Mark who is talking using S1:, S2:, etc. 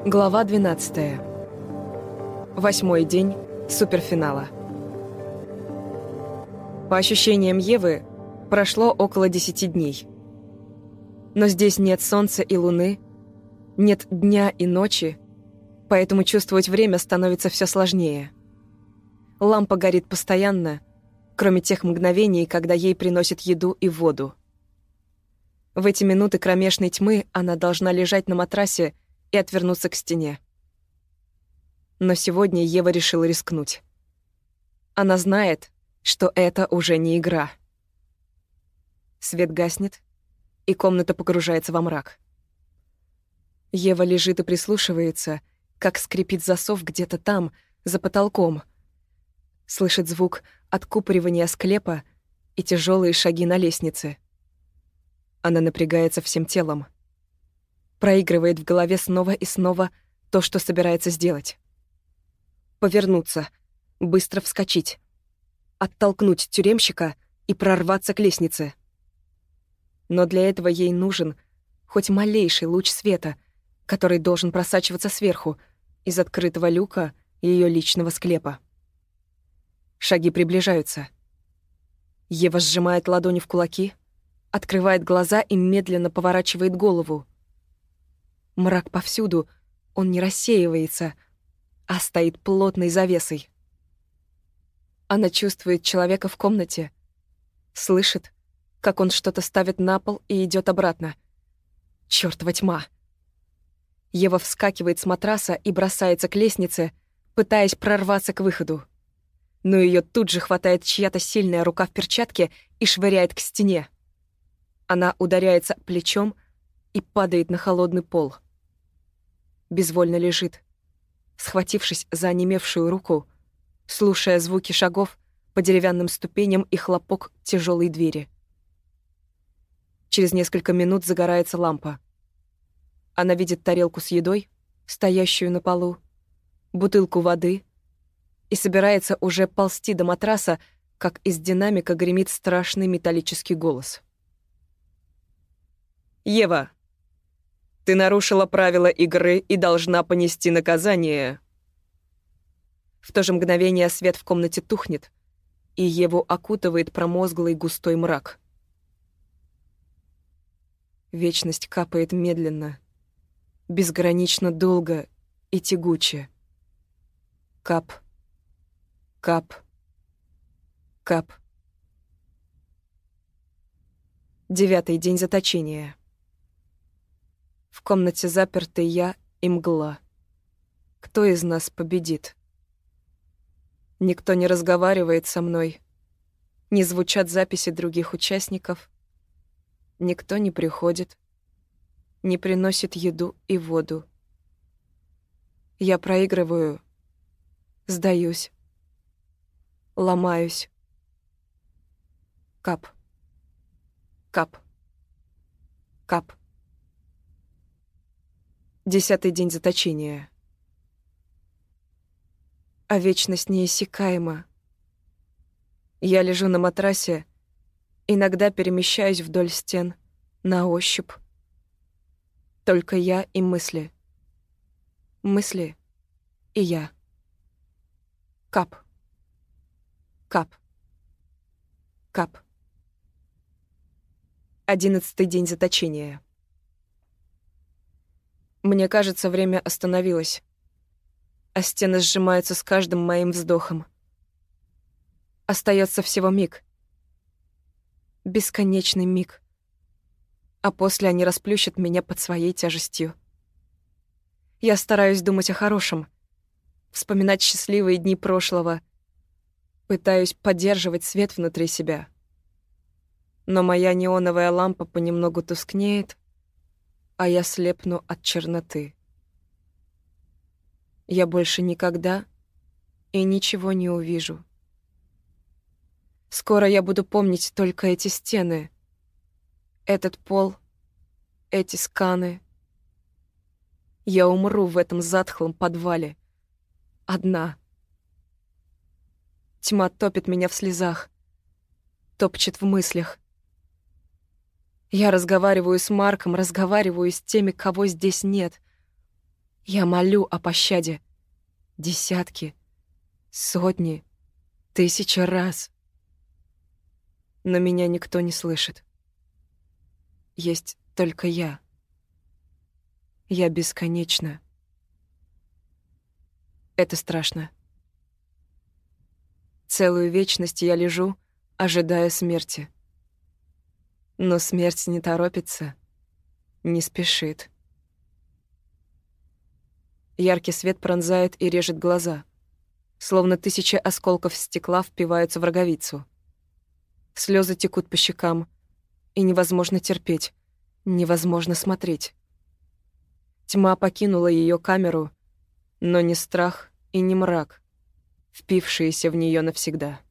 S1: Глава 12. 8-й день суперфинала. По ощущениям Евы, прошло около 10 дней. Но здесь нет солнца и луны, нет дня и ночи, поэтому чувствовать время становится все сложнее. Лампа горит постоянно, кроме тех мгновений, когда ей приносят еду и воду. В эти минуты кромешной тьмы она должна лежать на матрасе и отвернуться к стене. Но сегодня Ева решила рискнуть. Она знает, что это уже не игра. Свет гаснет, и комната погружается во мрак. Ева лежит и прислушивается, как скрипит засов где-то там, за потолком. Слышит звук откупоривания склепа и тяжелые шаги на лестнице. Она напрягается всем телом. Проигрывает в голове снова и снова то, что собирается сделать. Повернуться, быстро вскочить, оттолкнуть тюремщика и прорваться к лестнице. Но для этого ей нужен хоть малейший луч света, который должен просачиваться сверху, из открытого люка ее личного склепа. Шаги приближаются. Ева сжимает ладони в кулаки, открывает глаза и медленно поворачивает голову. Мрак повсюду, он не рассеивается, а стоит плотной завесой. Она чувствует человека в комнате, слышит, как он что-то ставит на пол и идет обратно. Чёртова тьма! Ева вскакивает с матраса и бросается к лестнице, пытаясь прорваться к выходу. Но ее тут же хватает чья-то сильная рука в перчатке и швыряет к стене. Она ударяется плечом и падает на холодный пол. Безвольно лежит, схватившись за онемевшую руку, слушая звуки шагов по деревянным ступеням и хлопок тяжелой двери. Через несколько минут загорается лампа. Она видит тарелку с едой, стоящую на полу, бутылку воды, и собирается уже ползти до матраса, как из динамика гремит страшный металлический голос. «Ева, ты нарушила правила игры и должна понести наказание». В то же мгновение свет в комнате тухнет, и Еву окутывает промозглый густой мрак. Вечность капает медленно, безгранично долго и тягуче. Кап, кап, кап. 9-й день заточения. В комнате заперты я и мгла. Кто из нас победит? Никто не разговаривает со мной. Не звучат записи других участников. Никто не приходит. Не приносит еду и воду. Я проигрываю. Сдаюсь. Ломаюсь. Кап. Кап. Кап. 10-й день заточения. А вечность неиссякаема. Я лежу на матрасе, иногда перемещаюсь вдоль стен, на ощупь. Только я и мысли. Мысли и я. Кап. Кап. Кап. 11-й день заточения. Мне кажется, время остановилось, а стены сжимаются с каждым моим вздохом. Остается всего миг. Бесконечный миг. А после они расплющат меня под своей тяжестью. Я стараюсь думать о хорошем, вспоминать счастливые дни прошлого, пытаюсь поддерживать свет внутри себя. Но моя неоновая лампа понемногу тускнеет, а я слепну от черноты. Я больше никогда и ничего не увижу. Скоро я буду помнить только эти стены, этот пол, эти сканы. Я умру в этом затхлом подвале. Одна. Тьма топит меня в слезах, топчет в мыслях. Я разговариваю с Марком, разговариваю с теми, кого здесь нет. Я молю о пощаде. Десятки, сотни, тысячи раз. Но меня никто не слышит. Есть только я. Я бесконечна. Это страшно. Целую вечность я лежу, ожидая смерти. Но смерть не торопится, не спешит. Яркий свет пронзает и режет глаза, словно тысячи осколков стекла впиваются в роговицу. Слезы текут по щекам, и невозможно терпеть, невозможно смотреть. Тьма покинула ее камеру, но не страх и не мрак, впившиеся в нее навсегда.